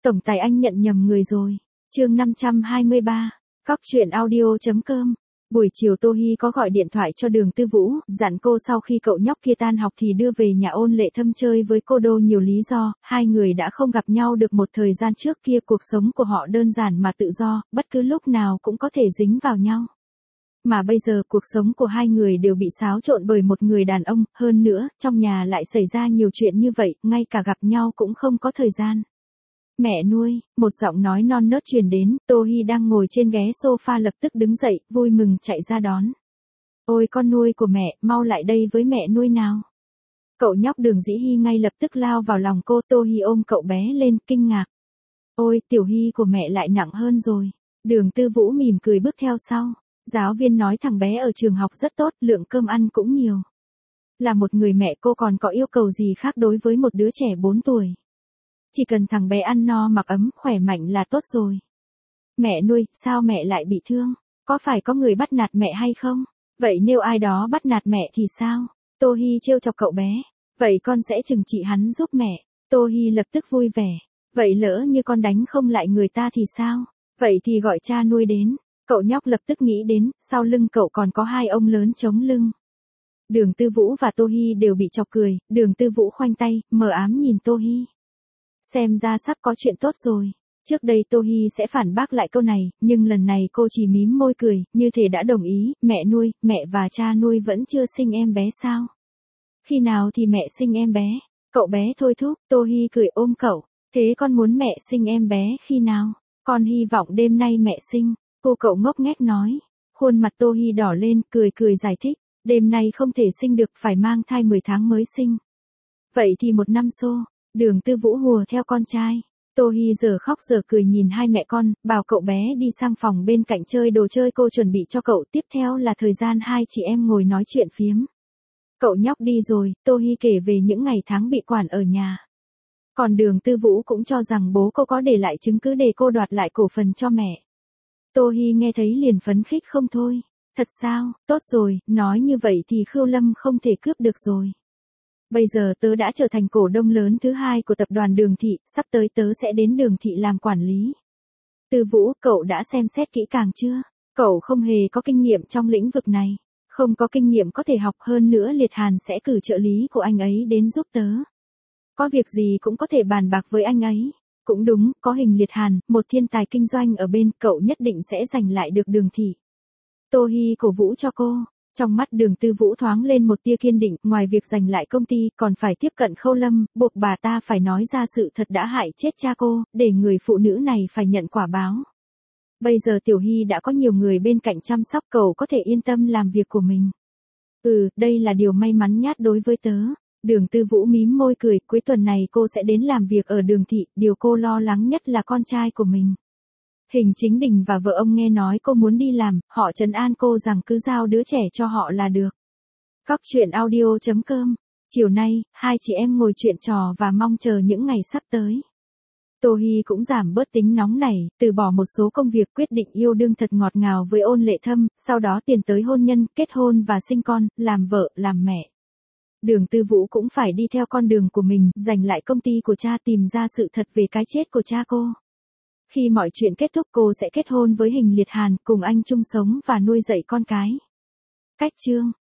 Tổng tài anh nhận nhầm người rồi. Chương 523. Cóc truyện audio.com. Buổi chiều Tô Hi có gọi điện thoại cho Đường Tư Vũ, dặn cô sau khi cậu nhóc kia tan học thì đưa về nhà Ôn Lệ Thâm chơi với cô. Đô nhiều lý do, hai người đã không gặp nhau được một thời gian trước kia, cuộc sống của họ đơn giản mà tự do, bất cứ lúc nào cũng có thể dính vào nhau. Mà bây giờ cuộc sống của hai người đều bị xáo trộn bởi một người đàn ông, hơn nữa, trong nhà lại xảy ra nhiều chuyện như vậy, ngay cả gặp nhau cũng không có thời gian. Mẹ nuôi, một giọng nói non nớt truyền đến, Tô Hi đang ngồi trên ghế sofa lập tức đứng dậy, vui mừng chạy ra đón. Ôi con nuôi của mẹ, mau lại đây với mẹ nuôi nào. Cậu nhóc Đường Dĩ Hi ngay lập tức lao vào lòng cô. Tô Hi ôm cậu bé lên, kinh ngạc. Ôi, Tiểu Hi của mẹ lại nặng hơn rồi. Đường Tư Vũ mỉm cười bước theo sau. Giáo viên nói thằng bé ở trường học rất tốt, lượng cơm ăn cũng nhiều. Là một người mẹ, cô còn có yêu cầu gì khác đối với một đứa trẻ 4 tuổi. Chỉ cần thằng bé ăn no mặc ấm, khỏe mạnh là tốt rồi. Mẹ nuôi, sao mẹ lại bị thương? Có phải có người bắt nạt mẹ hay không? Vậy nếu ai đó bắt nạt mẹ thì sao? Tô Hi trêu chọc cậu bé. Vậy con sẽ trừng trị hắn giúp mẹ. Tô Hi lập tức vui vẻ. Vậy lỡ như con đánh không lại người ta thì sao? Vậy thì gọi cha nuôi đến. Cậu nhóc lập tức nghĩ đến, sau lưng cậu còn có hai ông lớn chống lưng. Đường Tư Vũ và Tô Hi đều bị chọc cười. Đường Tư Vũ khoanh tay, mờ ám nhìn Tô Hi. Xem ra sắp có chuyện tốt rồi. Trước đây Tô Hi sẽ phản bác lại câu này, nhưng lần này cô chỉ mím môi cười, như thể đã đồng ý. Mẹ nuôi, mẹ và cha nuôi vẫn chưa sinh em bé sao? Khi nào thì mẹ sinh em bé? Cậu bé thôi thúc. Tô Hi cười ôm cậu. Thế con muốn mẹ sinh em bé khi nào? Con hy vọng đêm nay mẹ sinh. Cậu ngốc nghếch nói. Khuôn mặt Tô Hi đỏ lên, cười giải thích. Đêm nay không thể sinh được, phải mang thai 10 tháng mới sinh. Vậy thì 1 năm xô. Đường Tư Vũ hùa theo con trai. Tô Hi giờ khóc giờ cười nhìn hai mẹ con, bảo cậu bé đi sang phòng bên cạnh chơi đồ chơi cô chuẩn bị cho cậu. Tiếp theo là thời gian hai chị em ngồi nói chuyện phiếm. Cậu nhóc đi rồi, Tô Hi kể về những ngày tháng bị quản ở nhà. Còn Đường Tư Vũ cũng cho rằng bố cô có để lại chứng cứ để cô đoạt lại cổ phần cho mẹ. Tô Hi nghe thấy liền phấn khích không thôi. Thật sao, tốt rồi, nói như vậy thì Khưu Lâm không thể cướp được rồi. Bây giờ tớ đã trở thành cổ đông lớn thứ 2 của tập đoàn Đường Thị, sắp tới tớ sẽ đến Đường Thị làm quản lý. Tư Vũ, cậu đã xem xét kỹ càng chưa? Cậu không hề có kinh nghiệm trong lĩnh vực này. Không có kinh nghiệm có thể học, hơn nữa Liệt Hàn sẽ cử trợ lý của anh ấy đến giúp tớ. Có việc gì cũng có thể bàn bạc với anh ấy. Cũng đúng, có Hình Liệt Hàn, một thiên tài kinh doanh ở bên, cậu nhất định sẽ giành lại được Đường Thị. Tô Hi cổ vũ cho cô. Trong mắt Đường Tư Vũ thoáng lên một tia kiên định, ngoài việc giành lại công ty, còn phải tiếp cận Khâu Lâm, buộc bà ta phải nói ra sự thật đã hại chết cha cô, để người phụ nữ này phải nhận quả báo. Bây giờ Tiểu Hi đã có nhiều người bên cạnh chăm sóc, cậu có thể yên tâm làm việc của mình. Đây là điều may mắn nhất đối với tớ. Đường Tư Vũ mím môi cười, cuối tuần này cô sẽ đến làm việc ở Đường Thị, điều cô lo lắng nhất là con trai của mình. Hình Chính Đình và vợ ông nghe nói cô muốn đi làm, họ trấn an cô rằng cứ giao đứa trẻ cho họ là được. Cóc truyện audio.com. Chiều nay, hai chị em ngồi chuyện trò và mong chờ những ngày sắp tới. Tô Hi cũng giảm bớt tính nóng này, từ bỏ một số công việc, quyết định yêu đương thật ngọt ngào với Ôn Lệ Thâm, sau đó tiến tới hôn nhân, kết hôn và sinh con, làm vợ, làm mẹ. Đường Tư Vũ cũng phải đi theo con đường của mình, giành lại công ty của cha, tìm ra sự thật về cái chết của cha cô. Khi mọi chuyện kết thúc cô sẽ kết hôn với Hình Liệt Hàn, cùng anh chung sống và nuôi dạy con cái. Cách chương